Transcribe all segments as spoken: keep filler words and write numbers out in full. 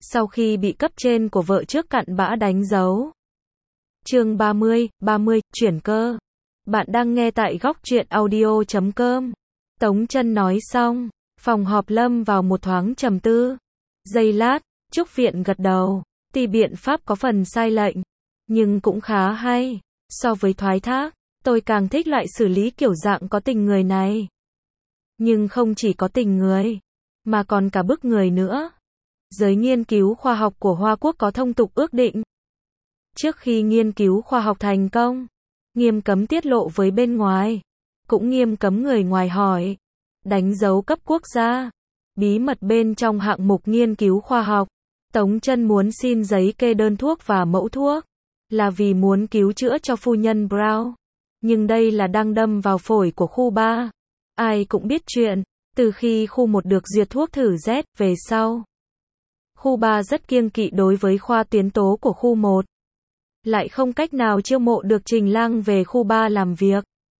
sau khi bị cấp trên của vợ trước cặn bã đánh dấu. Chương ba mươi, ba mươi, chuyển cơ. Bạn đang nghe tại góc truyện audio chấm com. Tống Chân nói xong, phòng họp lâm vào một thoáng trầm tư. Giây lát, Trúc Viện gật đầu, tuy biện pháp có phần sai lệch, nhưng cũng khá hay. So với thoái thác, tôi càng thích loại xử lý kiểu dạng có tình người này. Nhưng không chỉ có tình người, mà còn cả bức người nữa. Giới nghiên cứu khoa học của Hoa Quốc có thông tục ước định. Trước khi nghiên cứu khoa học thành công, nghiêm cấm tiết lộ với bên ngoài, cũng nghiêm cấm người ngoài hỏi, đánh dấu cấp quốc gia. Bí mật bên trong hạng mục nghiên cứu khoa học, Tống Chân muốn xin giấy kê đơn thuốc và mẫu thuốc, là vì muốn cứu chữa cho phu nhân Brown. Nhưng đây là đang đâm vào phổi của khu ba. Ai cũng biết chuyện, từ khi khu một được duyệt thuốc thử Z về sau, khu ba rất kiêng kỵ đối với khoa tiến tố của khu một. Lại không cách nào chiêu mộ được Trình Lang về khu ba làm việc.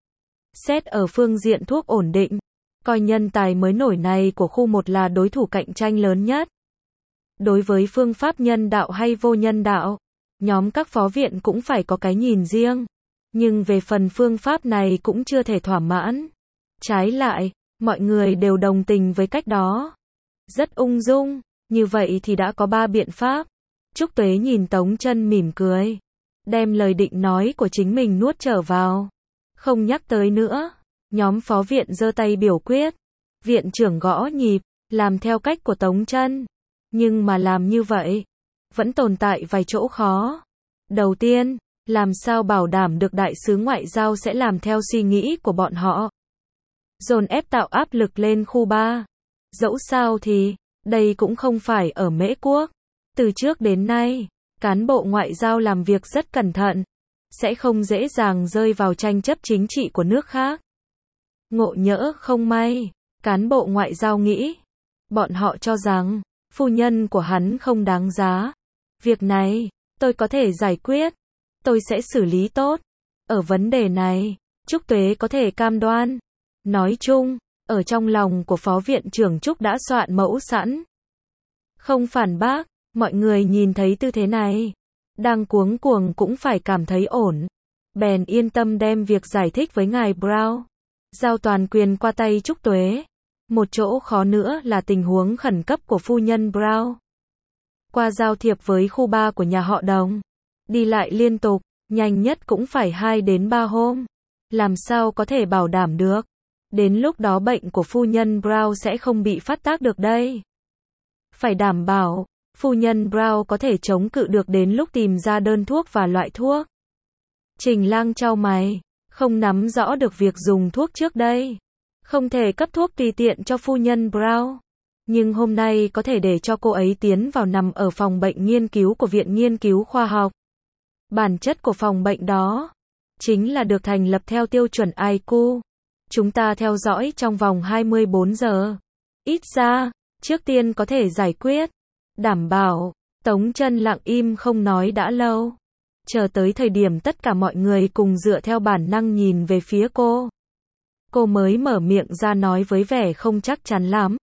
Xét ở phương diện thuốc ổn định, coi nhân tài mới nổi này của khu một là đối thủ cạnh tranh lớn nhất. Đối với phương pháp nhân đạo hay vô nhân đạo, nhóm các phó viện cũng phải có cái nhìn riêng. Nhưng về phần phương pháp này cũng chưa thể thỏa mãn. Trái lại, mọi người đều đồng tình với cách đó. Rất ung dung, như vậy thì đã có ba biện pháp. Trúc Tuế nhìn Tống Chân mỉm cười, đem lời định nói của chính mình nuốt trở vào, không nhắc tới nữa. Nhóm phó viện giơ tay biểu quyết, viện trưởng gõ nhịp, làm theo cách của Tống Chân. Nhưng mà làm như vậy, vẫn tồn tại vài chỗ khó. Đầu tiên, làm sao bảo đảm được đại sứ ngoại giao sẽ làm theo suy nghĩ của bọn họ. Dồn ép tạo áp lực lên khu ba. Dẫu sao thì, đây cũng không phải ở Mễ Quốc. Từ trước đến nay, cán bộ ngoại giao làm việc rất cẩn thận, sẽ không dễ dàng rơi vào tranh chấp chính trị của nước khác. Ngộ nhỡ không may, cán bộ ngoại giao nghĩ, bọn họ cho rằng, phu nhân của hắn không đáng giá. Việc này, tôi có thể giải quyết, tôi sẽ xử lý tốt. Ở vấn đề này, Trúc Tuế có thể cam đoan. Nói chung, ở trong lòng của phó viện trưởng Trúc đã soạn mẫu sẵn. Không phản bác, mọi người nhìn thấy tư thế này, đang cuống cuồng cũng phải cảm thấy ổn. Bèn yên tâm đem việc giải thích với ngài Brown, giao toàn quyền qua tay Trúc Tuế. Một chỗ khó nữa là tình huống khẩn cấp của phu nhân Brown. Qua giao thiệp với khu ba của nhà họ Đồng, đi lại liên tục, nhanh nhất cũng phải hai đến ba hôm. Làm sao có thể bảo đảm được? Đến lúc đó bệnh của phu nhân Brown sẽ không bị phát tác được đây. Phải đảm bảo, phu nhân Brown có thể chống cự được đến lúc tìm ra đơn thuốc và loại thuốc. Trình Lang chau mày, không nắm rõ được việc dùng thuốc trước đây. Không thể cấp thuốc tùy tiện cho phu nhân Brown. Nhưng hôm nay có thể để cho cô ấy tiến vào nằm ở phòng bệnh nghiên cứu của Viện Nghiên cứu Khoa học. Bản chất của phòng bệnh đó, chính là được thành lập theo tiêu chuẩn i kiu. Chúng ta theo dõi trong vòng hai mươi bốn giờ. Ít ra, trước tiên có thể giải quyết. Đảm bảo, Tống Chân lặng im không nói đã lâu. Chờ tới thời điểm tất cả mọi người cùng dựa theo bản năng nhìn về phía cô. Cô mới mở miệng ra nói với vẻ không chắc chắn lắm.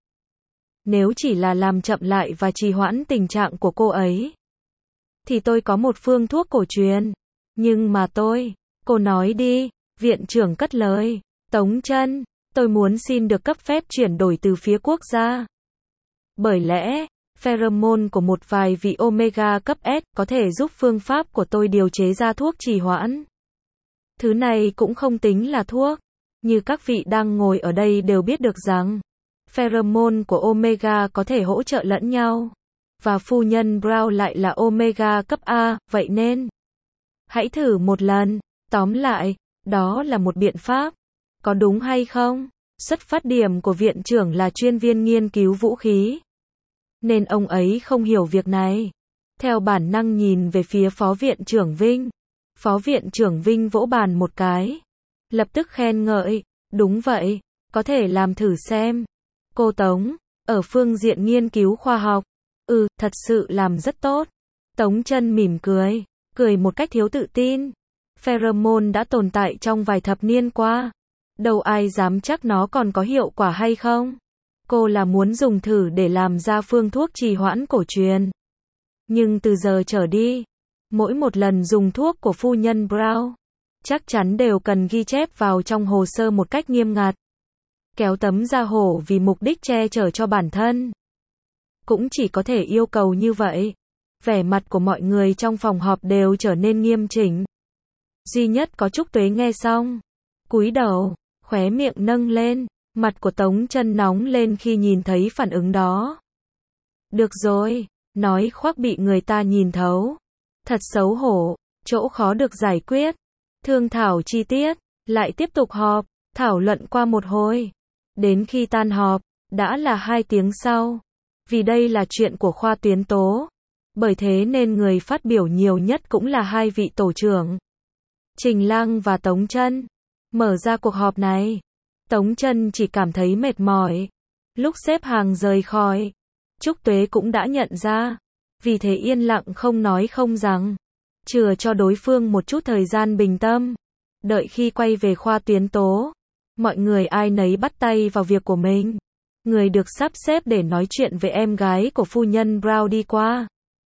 Nếu chỉ là làm chậm lại và trì hoãn tình trạng của cô ấy, thì tôi có một phương thuốc cổ truyền. Nhưng mà tôi, cô nói đi, viện trưởng cất lời. Tống Chân, tôi muốn xin được cấp phép chuyển đổi từ phía quốc gia. Bởi lẽ, pheromone của một vài vị omega cấp S có thể giúp phương pháp của tôi điều chế ra thuốc trì hoãn. Thứ này cũng không tính là thuốc. Như các vị đang ngồi ở đây đều biết được rằng, pheromone của omega có thể hỗ trợ lẫn nhau. Và phu nhân Brown lại là omega cấp A, vậy nên, hãy thử một lần. Tóm lại, đó là một biện pháp. Có đúng hay không? Xuất phát điểm của viện trưởng là chuyên viên nghiên cứu vũ khí, nên ông ấy không hiểu việc này. Theo bản năng nhìn về phía phó viện trưởng Vinh. Phó viện trưởng Vinh vỗ bàn một cái, lập tức khen ngợi, đúng vậy, có thể làm thử xem. Cô Tống, ở phương diện nghiên cứu khoa học, ừ, thật sự làm rất tốt. Tống Chân mỉm cười, cười một cách thiếu tự tin. Pheromone đã tồn tại trong vài thập niên qua. Đâu ai dám chắc nó còn có hiệu quả hay không. Cô là muốn dùng thử để làm ra phương thuốc trì hoãn cổ truyền. Nhưng từ giờ trở đi, mỗi một lần dùng thuốc của phu nhân Brown, chắc chắn đều cần ghi chép vào trong hồ sơ một cách nghiêm ngặt. Kéo tấm da hổ vì mục đích che chở cho bản thân. Cũng chỉ có thể yêu cầu như vậy. Vẻ mặt của mọi người trong phòng họp đều trở nên nghiêm chỉnh. Duy nhất có Trúc Tuế nghe xong, cúi đầu, khóe miệng nâng lên, mặt của Tống Chân nóng lên khi nhìn thấy phản ứng đó. Được rồi, nói khoác bị người ta nhìn thấu. Thật xấu hổ, chỗ khó được giải quyết. Thương thảo chi tiết, lại tiếp tục họp, thảo luận qua một hồi. Đến khi tan họp, đã là hai tiếng sau. Vì đây là chuyện của khoa tuyến tố. Bởi thế nên người phát biểu nhiều nhất cũng là hai vị tổ trưởng. Trình Lăng và Tống Chân. Mở ra cuộc họp này, Tống Chân chỉ cảm thấy mệt mỏi. Lúc xếp hàng rời khỏi, Trúc Tuế cũng đã nhận ra. Vì thế yên lặng không nói không rằng. Chừa cho đối phương một chút thời gian bình tâm. Đợi khi quay về khoa tuyến tố, mọi người ai nấy bắt tay vào việc của mình. Người được sắp xếp để nói chuyện với em gái của phu nhân Brown đi qua.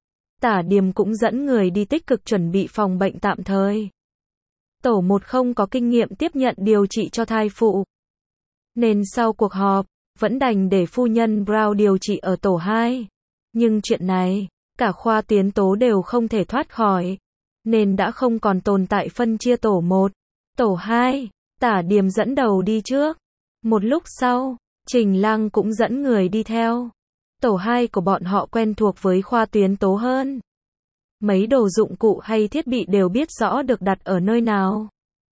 Tả Điềm cũng dẫn người đi tích cực chuẩn bị phòng bệnh tạm thời. Tổ một không có kinh nghiệm tiếp nhận điều trị cho thai phụ. Nên sau cuộc họp, vẫn đành để phu nhân Brown điều trị ở tổ hai. Nhưng chuyện này, cả khoa tuyến tố đều không thể thoát khỏi. Nên đã không còn tồn tại phân chia tổ một, tổ hai. Tả Điềm dẫn đầu đi trước. Một lúc sau, Trình Lăng cũng dẫn người đi theo. Tổ hai của bọn họ quen thuộc với khoa tuyến tố hơn. Mấy đồ dụng cụ hay thiết bị đều biết rõ được đặt ở nơi nào.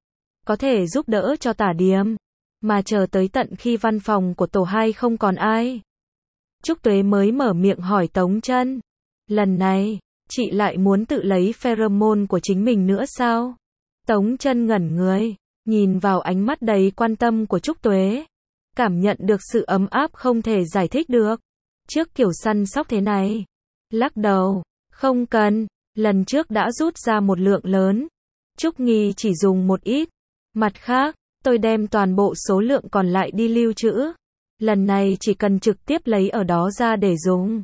Có thể giúp đỡ cho Tả Điềm. Mà chờ tới tận khi văn phòng của tổ hai không còn ai. Trúc Tuế mới mở miệng hỏi Tống Chân. Lần này, chị lại muốn tự lấy pheromone của chính mình nữa sao? Tống Chân ngẩn người, nhìn vào ánh mắt đầy quan tâm của Trúc Tuế. Cảm nhận được sự ấm áp không thể giải thích được. Trước kiểu săn sóc thế này. Lắc đầu, không cần, lần trước đã rút ra một lượng lớn. Trúc Nghi chỉ dùng một ít. Mặt khác, tôi đem toàn bộ số lượng còn lại đi lưu trữ. Lần này chỉ cần trực tiếp lấy ở đó ra để dùng.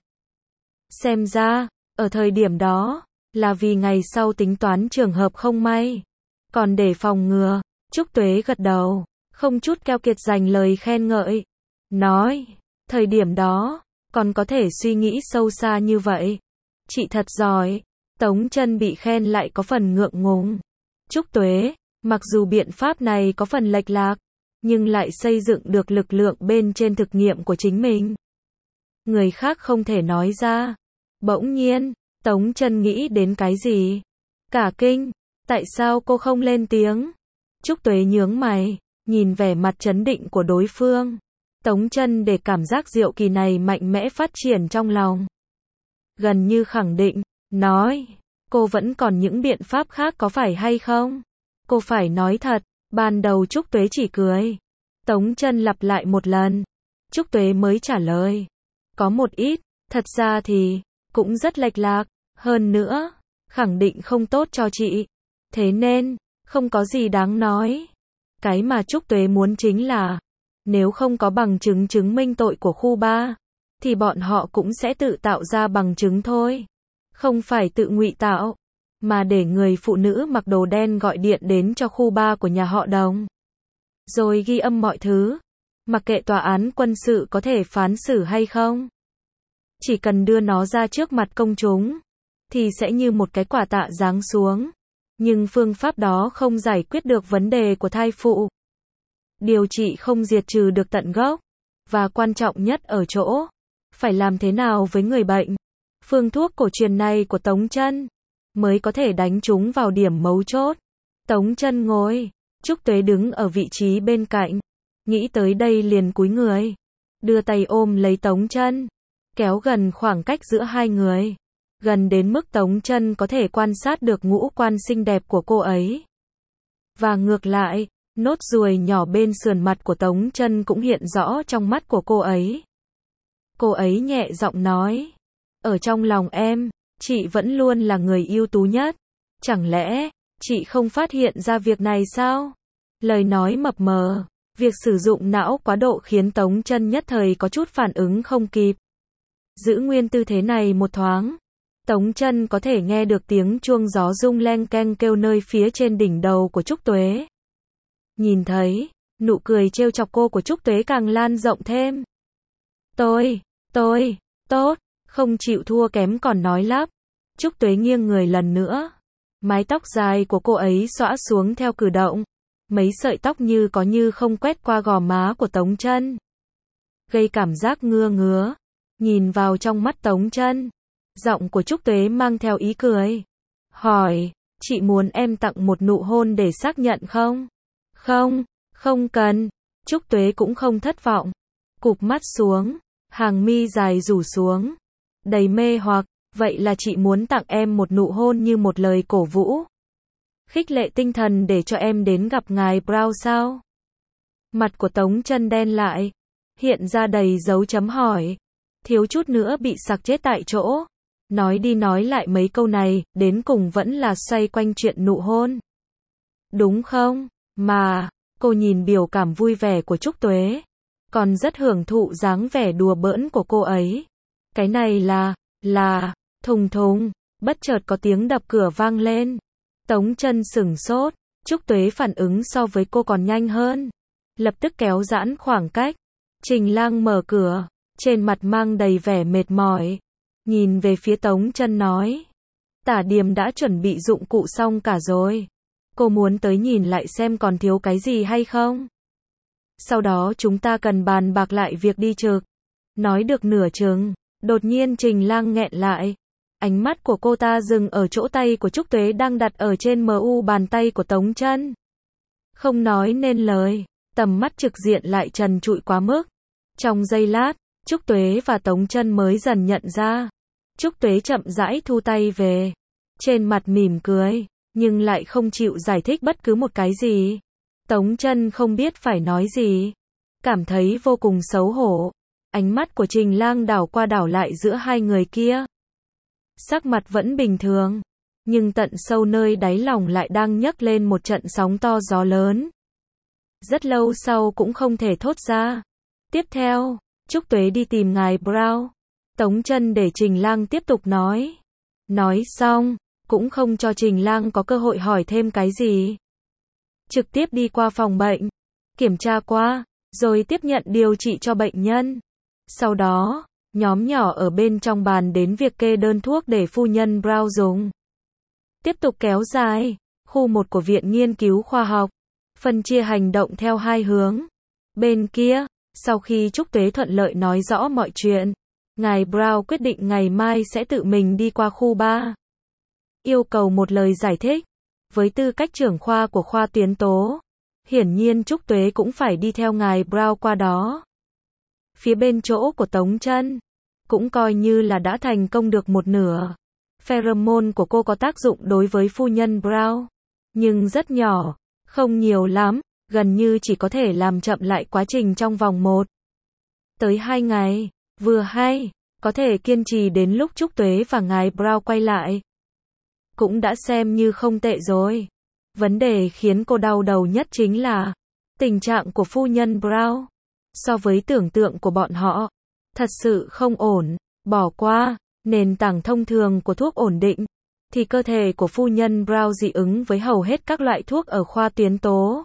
Xem ra, ở thời điểm đó, là vì ngày sau tính toán trường hợp không may. Còn để phòng ngừa, Trúc Tuế gật đầu, không chút keo kiệt dành lời khen ngợi. Nói, thời điểm đó, còn có thể suy nghĩ sâu xa như vậy. Chị thật giỏi. Tống Chân bị khen lại có phần ngượng ngùng. Trúc Tuế, mặc dù biện pháp này có phần lệch lạc, nhưng lại xây dựng được lực lượng bên trên thực nghiệm của chính mình. Người khác không thể nói ra. Bỗng nhiên, Tống Chân nghĩ đến cái gì? Cả kinh, tại sao cô không lên tiếng? Trúc Tuế nhướng mày, nhìn vẻ mặt trấn định của đối phương. Tống Chân để cảm giác diệu kỳ này mạnh mẽ phát triển trong lòng. Gần như khẳng định, nói, cô vẫn còn những biện pháp khác có phải hay không? Cô phải nói thật. Ban đầu Trúc Tuế chỉ cười. Tống Chân lặp lại một lần. Trúc Tuế mới trả lời. Có một ít, thật ra thì, cũng rất lệch lạc. Hơn nữa, khẳng định không tốt cho chị. Thế nên, không có gì đáng nói. Cái mà Trúc Tuế muốn chính là, nếu không có bằng chứng chứng minh tội của khu ba, thì bọn họ cũng sẽ tự tạo ra bằng chứng thôi. Không phải tự ngụy tạo, mà để người phụ nữ mặc đồ đen gọi điện đến cho khu ba của nhà họ Đồng. Rồi ghi âm mọi thứ. Mặc kệ tòa án quân sự có thể phán xử hay không. Chỉ cần đưa nó ra trước mặt công chúng, thì sẽ như một cái quả tạ giáng xuống. Nhưng phương pháp đó không giải quyết được vấn đề của thai phụ. Điều trị không diệt trừ được tận gốc. Và quan trọng nhất ở chỗ, phải làm thế nào với người bệnh. Phương thuốc cổ truyền này của Tống Chân mới có thể đánh trúng vào điểm mấu chốt. Tống Chân ngồi, Trúc Tuế đứng ở vị trí bên cạnh. Nghĩ tới đây liền cúi người, đưa tay ôm lấy Tống Chân, kéo gần khoảng cách giữa hai người. Gần đến mức Tống Chân có thể quan sát được ngũ quan xinh đẹp của cô ấy. Và ngược lại, nốt ruồi nhỏ bên sườn mặt của Tống Chân cũng hiện rõ trong mắt của cô ấy. Cô ấy nhẹ giọng nói, ở trong lòng em, chị vẫn luôn là người ưu tú nhất. Chẳng lẽ, chị không phát hiện ra việc này sao? Lời nói mập mờ, việc sử dụng não quá độ khiến Tống Chân nhất thời có chút phản ứng không kịp. Giữ nguyên tư thế này một thoáng. Tống Chân có thể nghe được tiếng chuông gió rung leng keng kêu nơi phía trên đỉnh đầu của Trúc Tuế. Nhìn thấy, nụ cười trêu chọc cô của Trúc Tuế càng lan rộng thêm. Tôi, tôi, tốt, không chịu thua kém còn nói lắp. Trúc Tuế nghiêng người lần nữa. Mái tóc dài của cô ấy xõa xuống theo cử động. Mấy sợi tóc như có như không quét qua gò má của Tống Chân. Gây cảm giác ngứa ngứa. Nhìn vào trong mắt Tống Chân. Giọng của Trúc Tuế mang theo ý cười. Hỏi, chị muốn em tặng một nụ hôn để xác nhận không? Không, không cần. Trúc Tuế cũng không thất vọng. Cụp mắt xuống. Hàng mi dài rủ xuống. Đầy mê hoặc. Vậy là chị muốn tặng em một nụ hôn như một lời cổ vũ. Khích lệ tinh thần để cho em đến gặp ngài Brown sao? Mặt của Tống Chân đen lại. Hiện ra đầy dấu chấm hỏi. Thiếu chút nữa bị sặc chết tại chỗ. Nói đi nói lại mấy câu này, đến cùng vẫn là xoay quanh chuyện nụ hôn. Đúng không? Mà, cô nhìn biểu cảm vui vẻ của Trúc Tuế. Còn rất hưởng thụ dáng vẻ đùa bỡn của cô ấy. Cái này là, là, thùng thùng, bất chợt có tiếng đập cửa vang lên. Tống Chân sửng sốt, Trúc Tuế phản ứng so với cô còn nhanh hơn. Lập tức kéo giãn khoảng cách. Trình Lang mở cửa, trên mặt mang đầy vẻ mệt mỏi. Nhìn về phía Tống Chân nói. Tả Điềm đã chuẩn bị dụng cụ xong cả rồi. Cô muốn tới nhìn lại xem còn thiếu cái gì hay không? Sau đó chúng ta cần bàn bạc lại việc đi trực. Nói được nửa chừng, đột nhiên Trình Lang nghẹn lại. Ánh mắt của cô ta dừng ở chỗ tay của Trúc Tuế đang đặt ở trên mu bàn tay của Tống Chân. Không nói nên lời, tầm mắt trực diện lại trần trụi quá mức. Trong giây lát, Trúc Tuế và Tống Chân mới dần nhận ra. Trúc Tuế chậm rãi thu tay về. Trên mặt mỉm cười, nhưng lại không chịu giải thích bất cứ một cái gì. Tống Chân không biết phải nói gì. Cảm thấy vô cùng xấu hổ. Ánh mắt của Trình Lang đảo qua đảo lại giữa hai người kia. Sắc mặt vẫn bình thường. Nhưng tận sâu nơi đáy lòng lại đang nhấc lên một trận sóng to gió lớn. Rất lâu sau cũng không thể thốt ra. Tiếp theo, Trúc Tuế đi tìm ngài Brown. Tống Chân để Trình Lang tiếp tục nói. Nói xong, cũng không cho Trình Lang có cơ hội hỏi thêm cái gì. Trực tiếp đi qua phòng bệnh, kiểm tra qua, rồi tiếp nhận điều trị cho bệnh nhân. Sau đó, nhóm nhỏ ở bên trong bàn đến việc kê đơn thuốc để phu nhân Brown dùng. Tiếp tục kéo dài, khu một của Viện Nghiên cứu Khoa học, phân chia hành động theo hai hướng. Bên kia, sau khi Trúc Tuế thuận lợi nói rõ mọi chuyện, ngài Brown quyết định ngày mai sẽ tự mình đi qua khu ba. Yêu cầu một lời giải thích. Với tư cách trưởng khoa của khoa tuyến tố, hiển nhiên Trúc Tuế cũng phải đi theo ngài Brown qua đó. Phía bên chỗ của Tống Chân, cũng coi như là đã thành công được một nửa. Pheromone của cô có tác dụng đối với phu nhân Brown, nhưng rất nhỏ, không nhiều lắm, gần như chỉ có thể làm chậm lại quá trình trong vòng một tới hai ngày, vừa hay, có thể kiên trì đến lúc Trúc Tuế và ngài Brown quay lại. Cũng đã xem như không tệ rồi. Vấn đề khiến cô đau đầu nhất chính là tình trạng của phu nhân Brown. So với tưởng tượng của bọn họ, thật sự không ổn. Bỏ qua nền tảng thông thường của thuốc ổn định, thì cơ thể của phu nhân Brown dị ứng với hầu hết các loại thuốc ở khoa tuyến tố.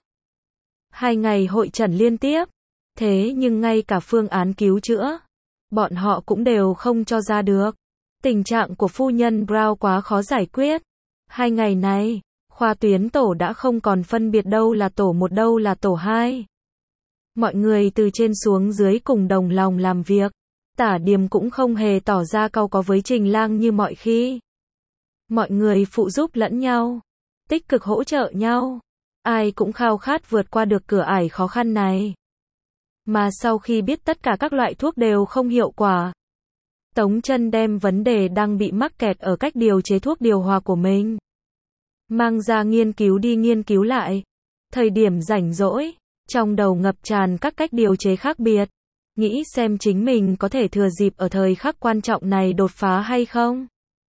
Hai ngày hội trần liên tiếp, thế nhưng ngay cả phương án cứu chữa, bọn họ cũng đều không cho ra được. Tình trạng của phu nhân Brown quá khó giải quyết. Hai ngày này, khoa tuyến tổ đã không còn phân biệt đâu là tổ một đâu là tổ hai. Mọi người từ trên xuống dưới cùng đồng lòng làm việc. Tả Điềm cũng không hề tỏ ra cau có với Trình Lang như mọi khi. Mọi người phụ giúp lẫn nhau, tích cực hỗ trợ nhau. Ai cũng khao khát vượt qua được cửa ải khó khăn này. Mà sau khi biết tất cả các loại thuốc đều không hiệu quả, Tống Chân đem vấn đề đang bị mắc kẹt ở cách điều chế thuốc điều hòa của mình mang ra nghiên cứu đi nghiên cứu lại. Thời điểm rảnh rỗi, trong đầu ngập tràn các cách điều chế khác biệt, nghĩ xem chính mình có thể thừa dịp ở thời khắc quan trọng này đột phá hay không.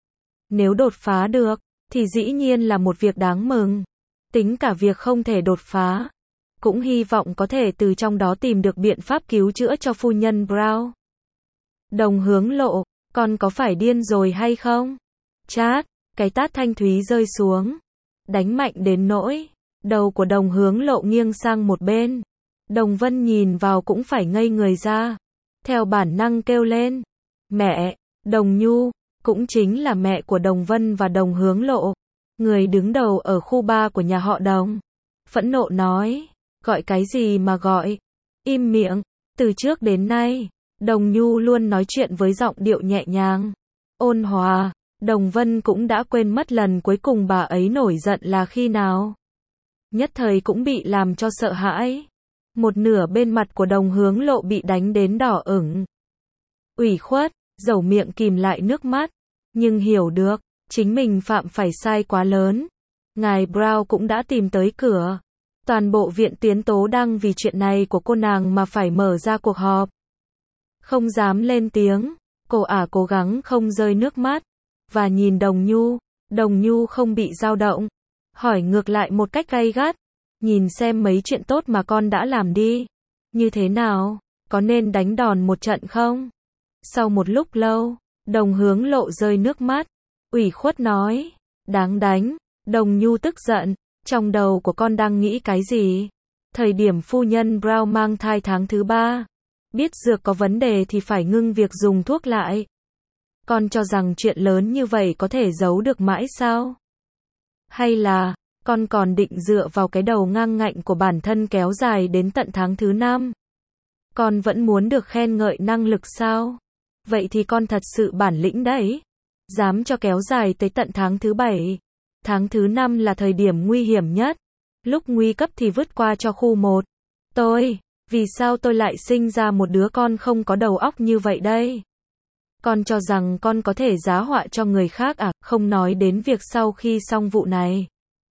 Nếu đột phá được, thì dĩ nhiên là một việc đáng mừng. Tính cả việc không thể đột phá, cũng hy vọng có thể từ trong đó tìm được biện pháp cứu chữa cho phu nhân Brown. Đồng hướng lộ, con có phải điên rồi hay không? Chát, cái tát thanh thúy rơi xuống. Đánh mạnh đến nỗi đầu của Đồng Hướng Lộ nghiêng sang một bên. Đồng Vân nhìn vào cũng phải ngây người ra. Theo bản năng kêu lên. Mẹ, Đồng Nhu, cũng chính là mẹ của Đồng Vân và Đồng Hướng Lộ. Người đứng đầu ở khu ba của nhà họ Đồng. Phẫn nộ nói. Gọi cái gì mà gọi? Im miệng. Từ trước đến nay, Đồng Nhu luôn nói chuyện với giọng điệu nhẹ nhàng, ôn hòa. Đồng Vân cũng đã quên mất lần cuối cùng bà ấy nổi giận là khi nào. Nhất thời cũng bị làm cho sợ hãi. Một nửa bên mặt của Đồng Hướng Lộ bị đánh đến đỏ ửng. Ủy khuất, dẩu miệng kìm lại nước mắt. Nhưng hiểu được, chính mình phạm phải sai quá lớn. Ngài Brown cũng đã tìm tới cửa. Toàn bộ viện tiến tố đang vì chuyện này của cô nàng mà phải mở ra cuộc họp. Không dám lên tiếng, cô ả cố gắng không rơi nước mắt. Và nhìn Đồng Nhu, Đồng Nhu không bị dao động. Hỏi ngược lại một cách gay gắt. Nhìn xem mấy chuyện tốt mà con đã làm đi. Như thế nào, có nên đánh đòn một trận không? Sau một lúc lâu, Đồng Hướng Lộ rơi nước mắt. Ủy khuất nói, đáng đánh. Đồng Nhu tức giận, trong đầu của con đang nghĩ cái gì? Thời điểm phu nhân Brown mang thai tháng thứ ba. Biết dược có vấn đề thì phải ngưng việc dùng thuốc lại. Con cho rằng chuyện lớn như vậy có thể giấu được mãi sao? Hay là, con còn định dựa vào cái đầu ngang ngạnh của bản thân kéo dài đến tận tháng thứ năm? Con vẫn muốn được khen ngợi năng lực sao? Vậy thì con thật sự bản lĩnh đấy. Dám cho kéo dài tới tận tháng thứ bảy. Tháng thứ năm là thời điểm nguy hiểm nhất. Lúc nguy cấp thì vứt qua cho khu một. Tôi, vì sao tôi lại sinh ra một đứa con không có đầu óc như vậy đây? Con cho rằng con có thể giá họa cho người khác à, không nói đến việc sau khi xong vụ này.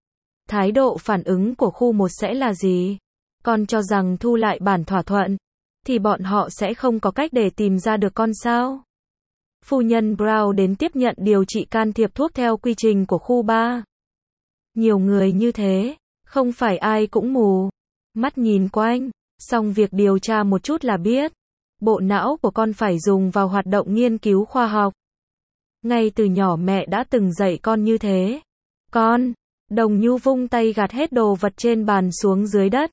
Thái độ phản ứng của khu một sẽ là gì? Con cho rằng thu lại bản thỏa thuận, thì bọn họ sẽ không có cách để tìm ra được con sao? Phu nhân Brown đến tiếp nhận điều trị can thiệp thuốc theo quy trình của khu ba. Nhiều người như thế, không phải ai cũng mù. Mắt nhìn quanh, xong việc điều tra một chút là biết. Bộ não của con phải dùng vào hoạt động nghiên cứu khoa học. Ngay từ nhỏ mẹ đã từng dạy con như thế. Con, Đồng Nhu vung tay gạt hết đồ vật trên bàn xuống dưới đất.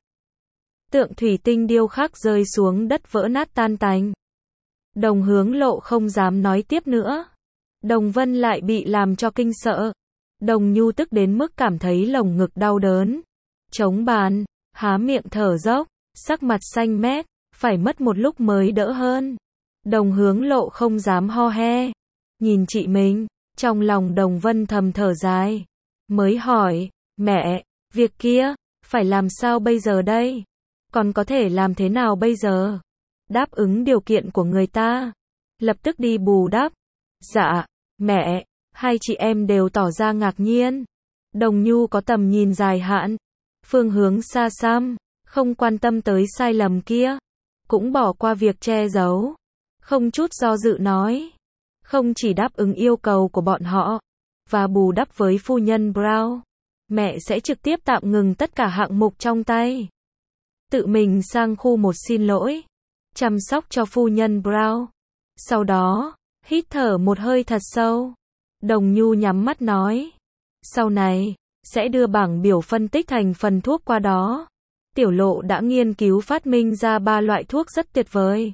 Tượng thủy tinh điêu khắc rơi xuống đất vỡ nát tan tành. Đồng Hướng Lộ không dám nói tiếp nữa. Đồng Vân lại bị làm cho kinh sợ. Đồng Nhu tức đến mức cảm thấy lồng ngực đau đớn. Chống bàn, há miệng thở dốc, sắc mặt xanh mét, phải mất một lúc mới đỡ hơn. Đồng Hướng Lộ không dám ho he. Nhìn chị mình, trong lòng Đồng Vân thầm thở dài. Mới hỏi, mẹ, việc kia, phải làm sao bây giờ đây? Còn có thể làm thế nào bây giờ? Đáp ứng điều kiện của người ta. Lập tức đi bù đắp. Dạ, mẹ, hai chị em đều tỏ ra ngạc nhiên. Đồng Nhu có tầm nhìn dài hạn, phương hướng xa xăm, không quan tâm tới sai lầm kia, cũng bỏ qua việc che giấu, không chút do dự nói, không chỉ đáp ứng yêu cầu của bọn họ, và bù đắp với phu nhân Brown, mẹ sẽ trực tiếp tạm ngừng tất cả hạng mục trong tay. Tự mình sang khu một xin lỗi, chăm sóc cho phu nhân Brown. Sau đó, hít thở một hơi thật sâu. Đồng Nhu nhắm mắt nói, sau này, sẽ đưa bảng biểu phân tích thành phần thuốc qua đó. Tiểu Lộ đã nghiên cứu phát minh ra ba loại thuốc rất tuyệt vời.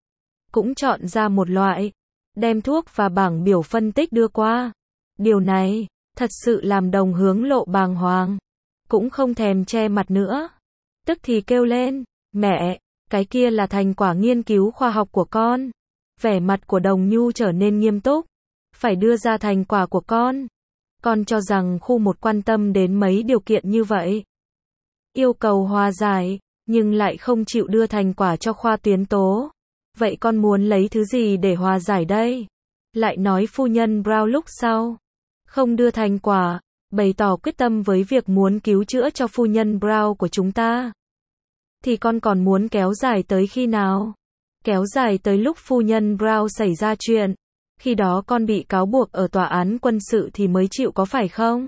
Cũng chọn ra một loại, đem thuốc và bảng biểu phân tích đưa qua. Điều này, thật sự làm Đồng Hướng Lộ bàng hoàng. Cũng không thèm che mặt nữa. Tức thì kêu lên, mẹ, cái kia là thành quả nghiên cứu khoa học của con. Vẻ mặt của Đồng Nhu trở nên nghiêm túc. Phải đưa ra thành quả của con. Con cho rằng khu một quan tâm đến mấy điều kiện như vậy. Yêu cầu hòa giải, nhưng lại không chịu đưa thành quả cho khoa tuyến tố. Vậy con muốn lấy thứ gì để hòa giải đây? Lại nói phu nhân Brown lúc sau. Không đưa thành quả, bày tỏ quyết tâm với việc muốn cứu chữa cho phu nhân Brown của chúng ta. Thì con còn muốn kéo dài tới khi nào? Kéo dài tới lúc phu nhân Brown xảy ra chuyện. Khi đó con bị cáo buộc ở tòa án quân sự thì mới chịu có phải không?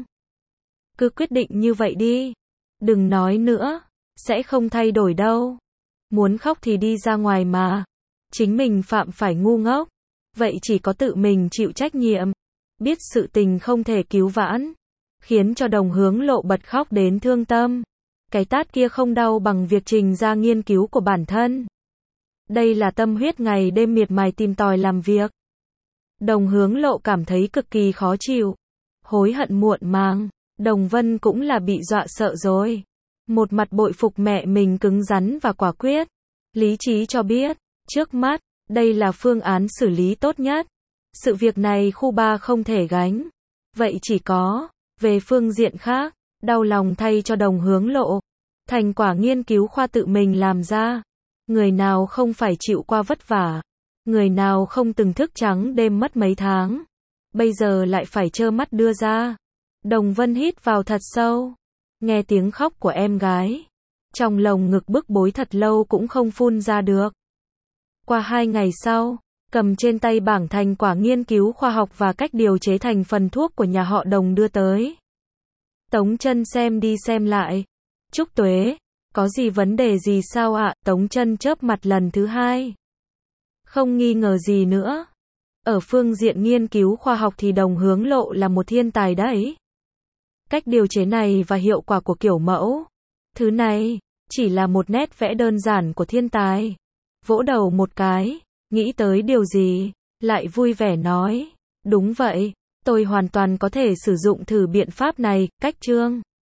Cứ quyết định như vậy đi. Đừng nói nữa, sẽ không thay đổi đâu. Muốn khóc thì đi ra ngoài mà. Chính mình phạm phải ngu ngốc. Vậy chỉ có tự mình chịu trách nhiệm. biết sự tình không thể cứu vãn, khiến cho Đồng Hướng Lộ bật khóc đến thương tâm. Cái tát kia không đau bằng việc trình ra nghiên cứu của bản thân. Đây là tâm huyết ngày đêm miệt mài tìm tòi làm việc. Đồng Hướng Lộ cảm thấy cực kỳ khó chịu, hối hận muộn màng. Đồng Vân cũng là bị dọa sợ rồi. Một mặt bội phục mẹ mình cứng rắn và quả quyết. Lý trí cho biết, trước mắt, đây là phương án xử lý tốt nhất. Sự việc này khu ba không thể gánh. Vậy chỉ có, về phương diện khác, đau lòng thay cho Đồng Hướng Lộ. Thành quả nghiên cứu khoa tự mình làm ra. Người nào không phải chịu qua vất vả. Người nào không từng thức trắng đêm mất mấy tháng. Bây giờ lại phải trơ mắt đưa ra. Đồng Vân hít vào thật sâu. Nghe tiếng khóc của em gái. Trong lồng ngực bức bối thật lâu cũng không phun ra được. Qua hai ngày sau, cầm trên tay bảng thành quả nghiên cứu khoa học và cách điều chế thành phần thuốc của nhà họ Đồng đưa tới. Tống Chân xem đi xem lại. Trúc Tuế, có gì vấn đề gì sao ạ? Tống Chân chớp mặt lần thứ hai. Không nghi ngờ gì nữa. Ở phương diện nghiên cứu khoa học thì Đồng Hướng Lộ là một thiên tài đấy. Cách điều chế này và hiệu quả của kiểu mẫu. Thứ này, chỉ là một nét vẽ đơn giản của thiên tài. Vỗ đầu một cái, nghĩ tới điều gì, lại vui vẻ nói. Đúng vậy, tôi hoàn toàn có thể sử dụng thử biện pháp này, cách chương.